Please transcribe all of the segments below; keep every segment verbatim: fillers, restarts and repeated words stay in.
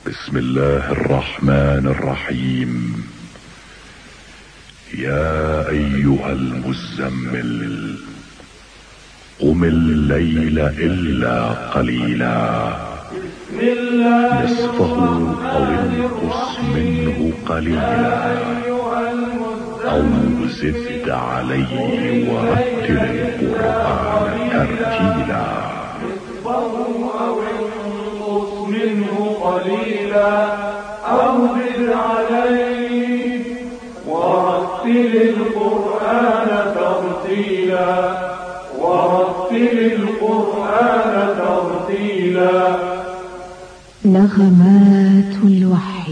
بسم الله الرحمن الرحيم. يا أيها المزمل قم الليل إلا قليلا نصفه أو انقص منه قليلا أو زد عليه ورتل القرآن ترتيلا منه قليلا أو زد عليه ورتل القرآن ترتيلا ورتل القرآن ترتيلا. نغمات الوحي.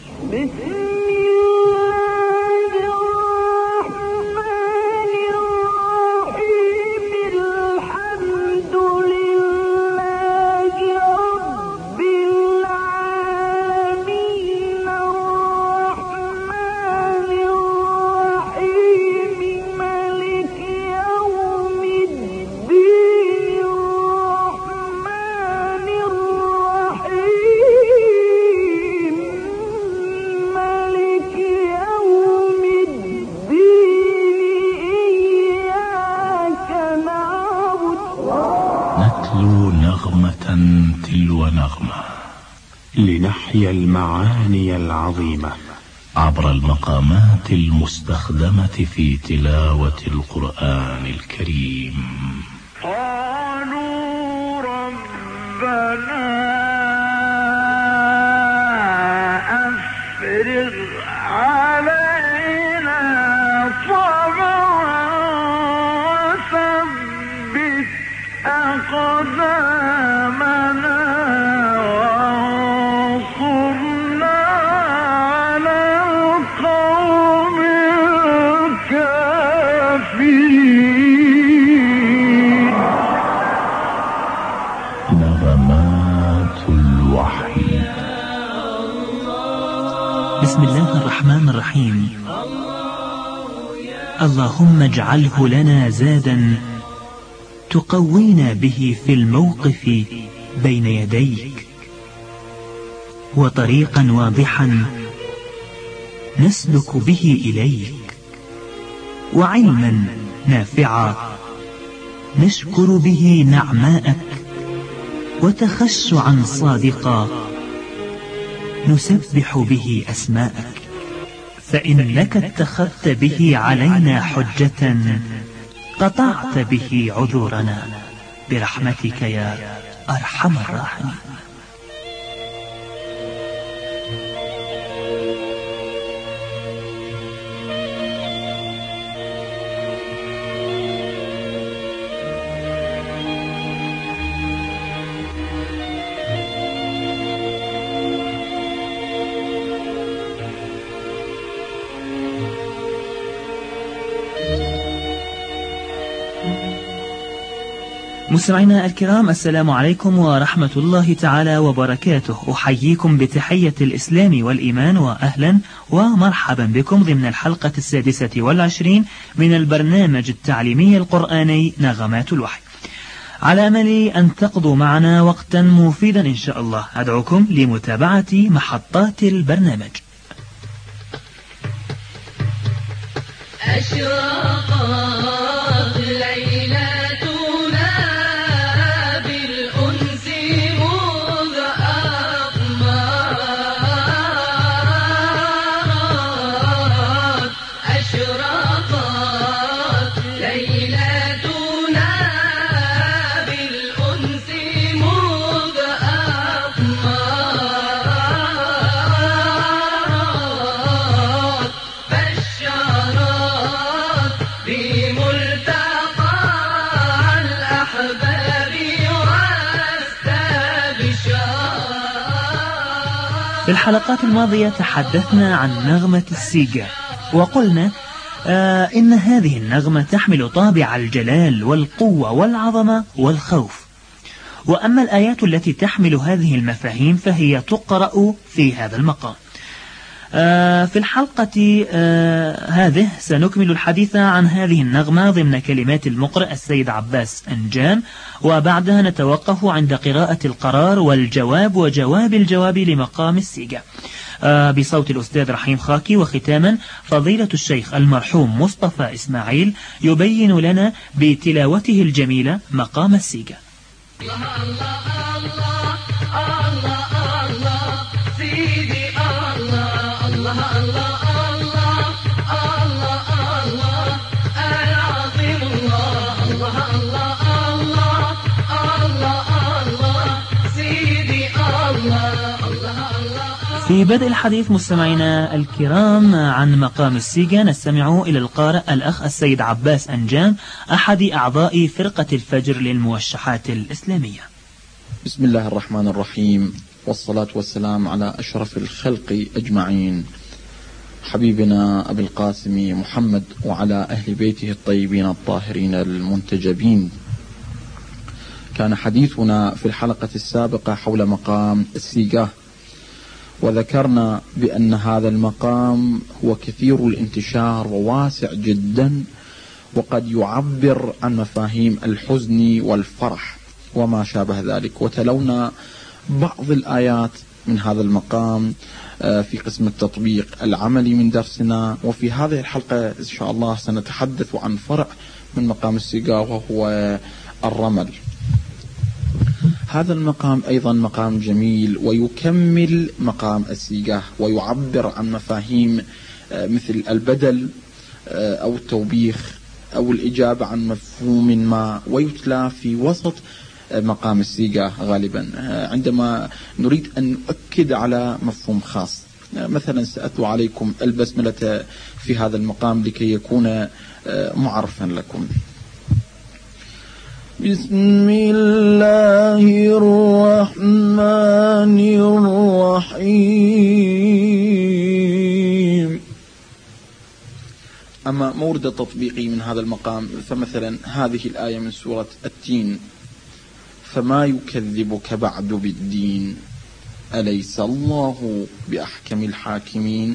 نغمة تلو نغمة لنحيا المعاني العظيمة عبر المقامات المستخدمة في تلاوة القرآن الكريم. قالوا ربنا أفرغ علينا صبرا وثبت أقدامنا وانصرنا على القوم الكافرين. نغمات الوحي. بسم الله الرحمن الرحيم. اللهم اجعله لنا زادا تقوينا به في الموقف بين يديك، وطريقا واضحا نسلك به إليك، وعلما نافعا نشكر به نعماءك، وتخشعا صادقا نسبح به أسماءك، فإنك اتخذت به علينا حجة قطعت به عذورنا برحمتك يا أرحم الراحمين. مستمعينا الكرام، السلام عليكم ورحمة الله تعالى وبركاته. أحييكم بتحية الإسلام والإيمان، وأهلا ومرحبا بكم ضمن الحلقة السادسة والعشرين من البرنامج التعليمي القرآني نغمات الوحي. على أمل أن تقضوا معنا وقتا مفيدا إن شاء الله، أدعوكم لمتابعة محطات البرنامج. أشرقت ليلة في الحلقات الماضية تحدثنا عن نغمة السيجا، وقلنا آه إن هذه النغمة تحمل طابع الجلال والقوة والعظمة والخوف. وأما الآيات التي تحمل هذه المفاهيم فهي تقرأ في هذا المقام. في الحلقة هذه سنكمل الحديث عن هذه النغمة ضمن كلمات المقرئ السيد عباس أنجان، وبعدها نتوقف عند قراءة القرار والجواب وجواب الجواب لمقام السيجا بصوت الأستاذ رحيم خاكي. وختاما فضيلة الشيخ المرحوم مصطفى إسماعيل يبين لنا بتلاوته الجميلة مقام السيجا. الله الله الله الله الله سيدي الله الله الله الله الله الله العظيم الله الله الله الله الله الله سيدي الله الله الله. في بدء الحديث مستمعينا الكرام عن مقام السيجا نستمع إلى القارئ الأخ السيد عباس أنجان أحد أعضاء فرقة الفجر للموشحات الإسلامية. بسم الله الرحمن الرحيم، والصلاة والسلام على أشرف الخلق أجمعين، حبيبنا أبي القاسم محمد وعلى أهل بيته الطيبين الطاهرين المنتجبين. كان حديثنا في الحلقة السابقة حول مقام السيجا، وذكرنا بأن هذا المقام هو كثير الانتشار وواسع جدا، وقد يعبر عن مفاهيم الحزن والفرح وما شابه ذلك. وتلونا بعض الآيات من هذا المقام في قسم التطبيق العملي من درسنا، وفي هذه الحلقة إن شاء الله سنتحدث عن فرع من مقام السيجا وهو الرمل. هذا المقام أيضا مقام جميل ويكمل مقام السيجا ويعبر عن مفاهيم مثل البدل أو التوبيخ أو الإجابة عن مفهوم ما، ويتلى في وسط مقام السيجا غالبا عندما نريد أن نؤكد على مفهوم خاص. مثلا سأتلو عليكم البسملة في هذا المقام لكي يكون معرفا لكم. بسم الله الرحمن الرحيم. أما مورد التطبيقي من هذا المقام فمثلا هذه الآية من سورة التين: فما يكذبك بعد بالدين أليس الله بأحكم الحاكمين.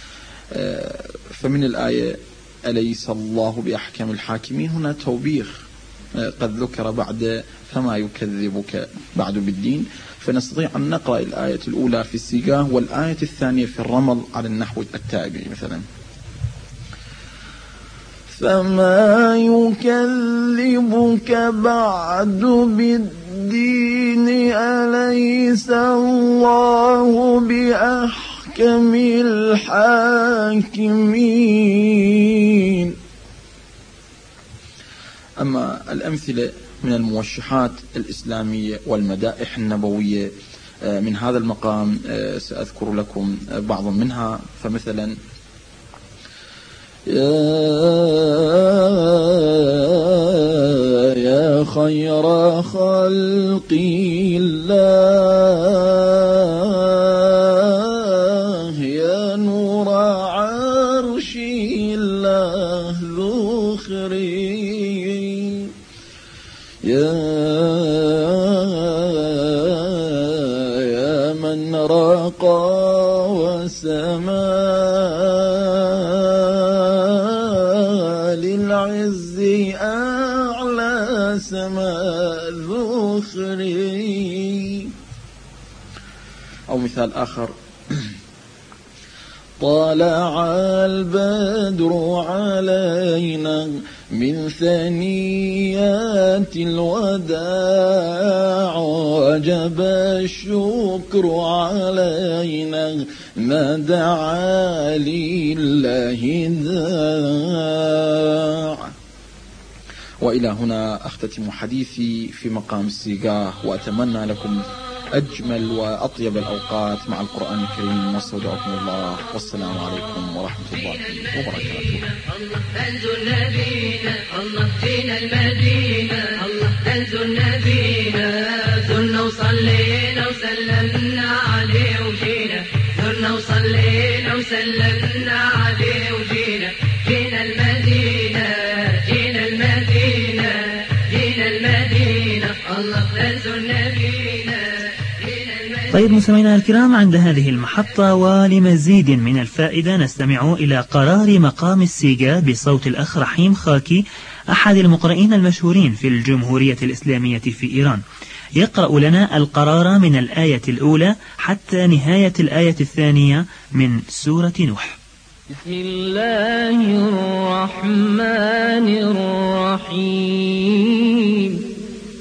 فمن الآية أليس الله بأحكم الحاكمين هنا توبيخ قد ذكر بعد فما يكذبك بعد بالدين، فنستطيع أن نقرأ الآية الأولى في السيجا والآية الثانية في الرمل على النحو التالي مثلا: فما يكذبك بعد بالدين أليس الله بأحكم الحاكمين. أما الأمثلة من الموشحات الإسلامية والمدائح النبوية من هذا المقام سأذكر لكم بعض منها. فمثلا: يا خير خلق الله يا نور عرش الله ذخري يا يا من رقى وسما للعز أعلى سما ذخري. أو مثال آخر: طلع البدر علينا من ثنيات الوداع وجب الشكر علينا ما دعا لله داع. وإلى هنا أختتم حديثي في مقام السيجا، وأتمنى لكم أجمل وأطيب الأوقات مع القرآن الكريم، واستودعكم الله، والسلام عليكم ورحمة الله وبركاته. الله أنزل نبينا، الله فينا المدينة، الله أنزل نبينا، زرنا وصلينا وسلمنا عليه وجينا، زرنا وصلينا وسلمنا عليه وجينا، جينا المدينة جينا المدينة جينا المدينة، الله أنزل نبينا جينا المدينة. طيب مستمعينا الكرام، عند هذه المحطة ولمزيد من الفائدة نستمع إلى قرار مقام السيجا بصوت الأخ رحيم خاكي، أحد المقرئين المشهورين في الجمهورية الإسلامية في إيران. يقرأ لنا القرار من الآية الأولى حتى نهاية الآية الثانية من سورة نوح. بسم الله الرحمن الرحيم.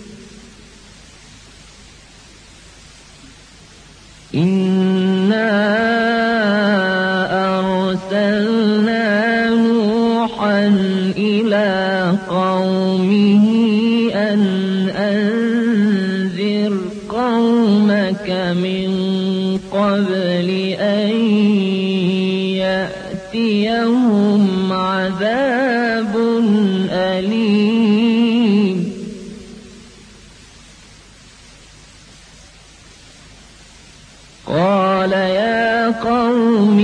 إنا أرسلنا نوحا إلى قومه أن أنذر قومك من قبل أن يأتيهم عذاب أليم. قال يا قوم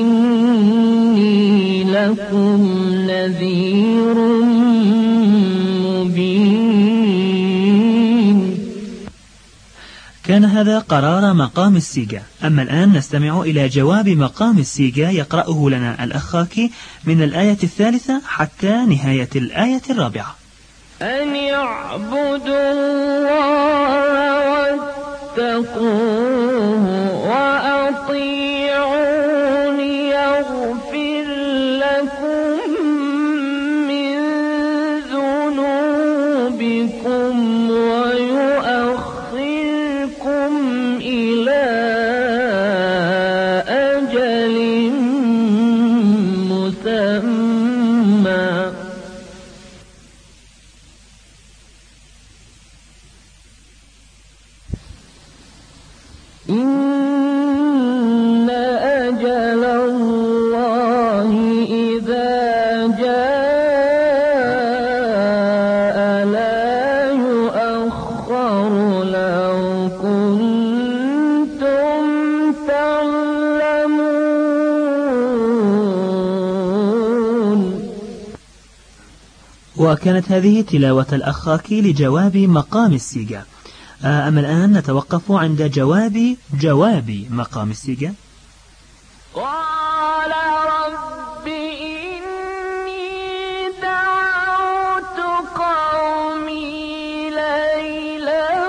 إني لكم نذير مبين. كان هذا قرار مقام السيجا. أما الآن نستمع إلى جواب مقام السيجا يقرأه لنا الأخ خاكي من الآية الثالثة حتى نهاية الآية الرابعة. أن يعبدوا الله واتقوه وأطيعوني يغفر لكم من ذنوبكم ويؤخركم إلى أجل مسمى. إن أجل الله إذا جاء لا يؤخر لو كنتم تعلمون. وكانت هذه تلاوة الأخ خاكي لجواب مقام السيجا. أما الآن نتوقف عند جواب جواب مقام السيجا. قال رب إني دعوت قومي ليلا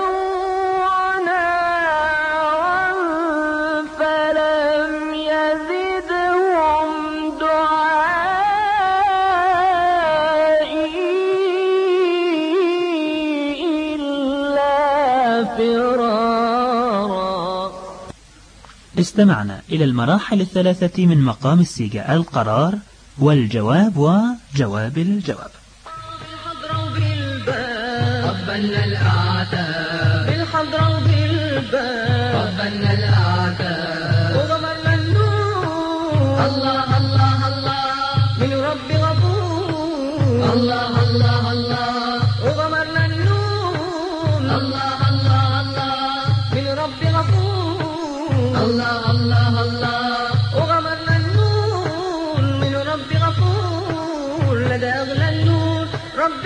ونهارا فلم يزدهم دعائي إلا فرارا. استمعنا إلى المراحل الثلاثة من مقام السيجا: القرار والجواب وجواب الجواب. بالحضرة وبالباب قبلنا الأعتاب، بالحضرة وبالباب قبلنا الأعتاب، وغمرنا النور الله الله الله من رب غفور الله الله الله، وغمرنا النور الله الله الله من رب غفور الله الله الله، وغمرنا النور من رب غفور لدى أغلى النور رب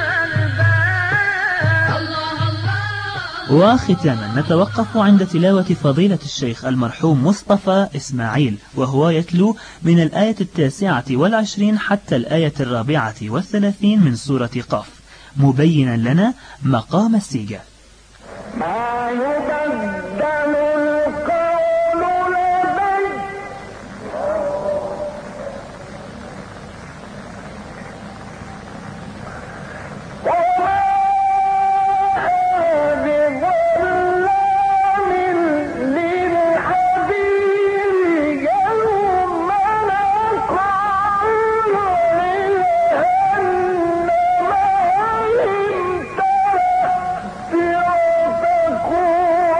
الألباب الله الله. وختاما نتوقف عند تلاوة فضيلة الشيخ المرحوم مصطفى إسماعيل، وهو يتلو من الآية التاسعة والعشرين حتى الآية الرابعة والثلاثين من سورة قاف، مبينا لنا مقام السيجا. ما يبدل القول لدي وما بظلام للحبيب يوم نقول لجهنم هل امتلأت وتكون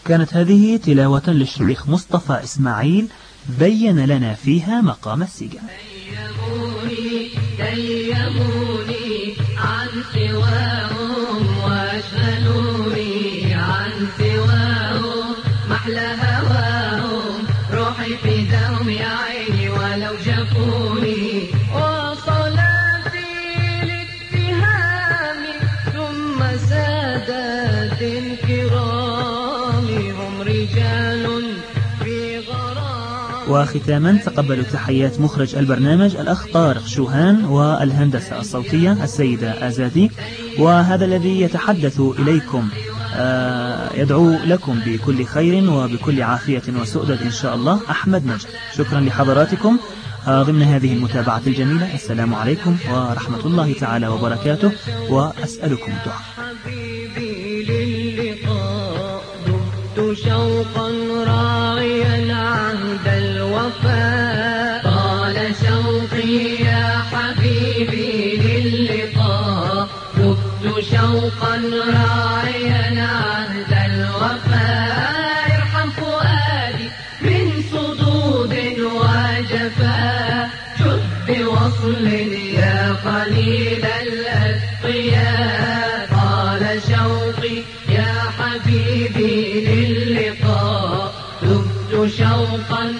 كانت هذه تلاوة للشيخ مصطفى إسماعيل بين لنا فيها مقام السيجا. ديموني ديموني عن سواهم واشغلوني عن سواهم محلى هواهم روحي في دوم يا عيني ولو جفوني وصلاتي لاتهام ثم سادات الكرام هم رجال في غرام. وختاما تقبلوا تحيات مخرج البرنامج الأخ طارق شوهان والهندسة الصوتية السيدة آزادي، وهذا الذي يتحدث إليكم يدعو لكم بكل خير وبكل عافية وسؤدد إن شاء الله أحمد نجد. شكرا لحضراتكم ضمن هذه المتابعة الجميلة. السلام عليكم ورحمة الله تعالى وبركاته، وأسألكم الدعاء. حبيبي للقاء دمت شوقا راعيا عهد الوفاء طال شوقي يا حبيبي للقاء دمت شوقا راعيا عهد الوفاء ارحم فؤادي من صدود وجفاء جد بوصل يا قليل الأتقياء طال شوقي يا حبيبي للقاء دمت شوقا